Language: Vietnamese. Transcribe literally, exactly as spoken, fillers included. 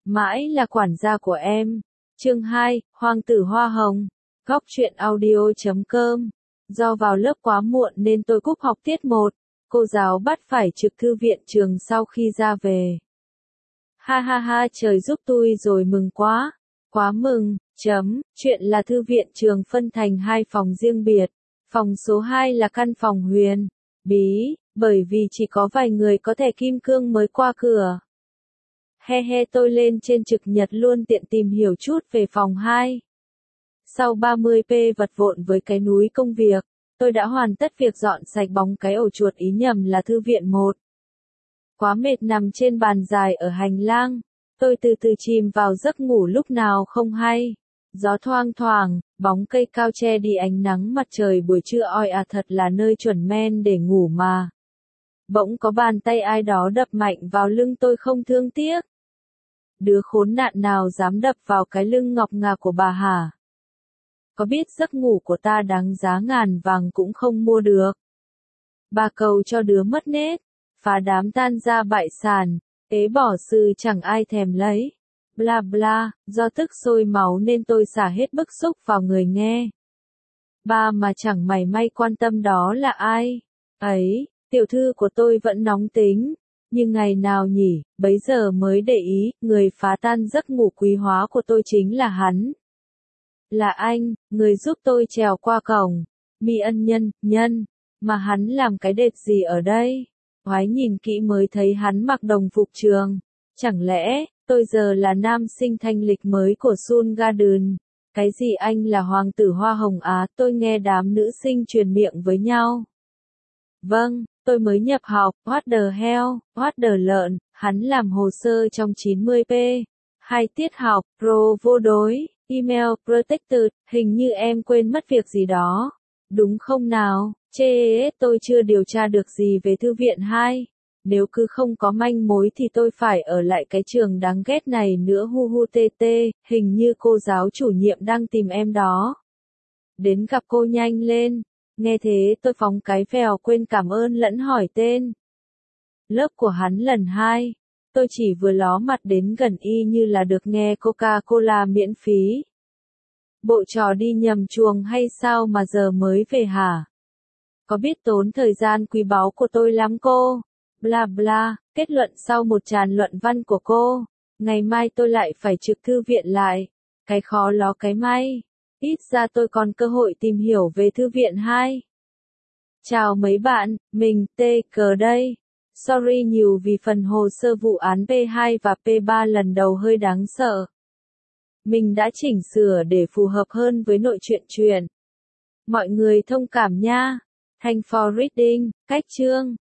Mãi là quản gia của em. Chương hai, Hoàng tử Hoa Hồng. Góc truyện audio chấm com. Do vào lớp quá muộn nên tôi cúp học tiết một. Cô giáo bắt phải trực thư viện trường sau khi ra về. Ha ha ha, trời giúp tôi rồi, mừng quá. Quá mừng, chấm, chuyện là thư viện trường phân thành hai phòng riêng biệt. Phòng số hai là căn phòng huyền bí, bởi vì chỉ có vài người có thẻ kim cương mới qua cửa. He he, tôi lên trên trực nhật luôn tiện tìm hiểu chút về phòng hai. Sau ba mươi phút vật vộn với cái núi công việc, tôi đã hoàn tất việc dọn sạch bóng cái ổ chuột, ý nhầm là thư viện một. Quá mệt nằm trên bàn dài ở hành lang, tôi từ từ chìm vào giấc ngủ lúc nào không hay. Gió thoang thoảng, bóng cây cao che đi ánh nắng mặt trời buổi trưa oi ả, thật là nơi chuẩn men để ngủ mà. Bỗng có bàn tay ai đó đập mạnh vào lưng tôi không thương tiếc. Đứa khốn nạn nào dám đập vào cái lưng ngọc ngà của bà hả? Có biết giấc ngủ của ta đáng giá ngàn vàng cũng không mua được. Bà cầu cho đứa mất nết, phá đám tan ra bại sản, ế bỏ sư chẳng ai thèm lấy. Bla bla, do tức sôi máu nên tôi xả hết bức xúc vào người nghe. Ba mà chẳng mảy may quan tâm đó là ai. Ấy, tiểu thư của tôi vẫn nóng tính. Nhưng ngày nào nhỉ, bấy giờ mới để ý, người phá tan giấc ngủ quý hóa của tôi chính là hắn. Là anh, người giúp tôi trèo qua cổng. Mi ân nhân, nhân, mà hắn làm cái đệt gì ở đây? Ngoái nhìn kỹ mới thấy hắn mặc đồng phục trường. Chẳng lẽ, tôi giờ là nam sinh thanh lịch mới của Sun Garden? Cái gì anh là hoàng tử hoa hồng á? Tôi nghe đám nữ sinh truyền miệng với nhau. Vâng, tôi mới nhập học, what the hell, what the lợn, hắn làm hồ sơ trong chín mươi phút. Hai tiết học, pro vô đối, email protected, hình như em quên mất việc gì đó. Đúng không nào? Chê, tôi chưa điều tra được gì về thư viện hai. Nếu cứ không có manh mối thì tôi phải ở lại cái trường đáng ghét này nữa. Hu hu tê tê, hình như cô giáo chủ nhiệm đang tìm em đó. Đến gặp cô nhanh lên. Nghe thế tôi phóng cái vèo quên cảm ơn lẫn hỏi tên. Lớp của hắn lần hai. Tôi chỉ vừa ló mặt đến gần y như là được nghe Coca-Cola miễn phí. Bộ trò đi nhầm chuồng hay sao mà giờ mới về hả? Có biết tốn thời gian quý báu của tôi lắm cô. Bla bla, kết luận sau một tràn luận văn của cô. Ngày mai tôi lại phải trực thư viện lại. Cái khó ló cái may. Ít ra tôi còn cơ hội tìm hiểu về thư viện hai. Chào mấy bạn, mình tê cờ đây. Sorry nhiều vì phần hồ sơ vụ án P hai và P ba lần đầu hơi đáng sợ. Mình đã chỉnh sửa để phù hợp hơn với nội truyện truyện. Mọi người thông cảm nha. Thanks for reading, cách chương.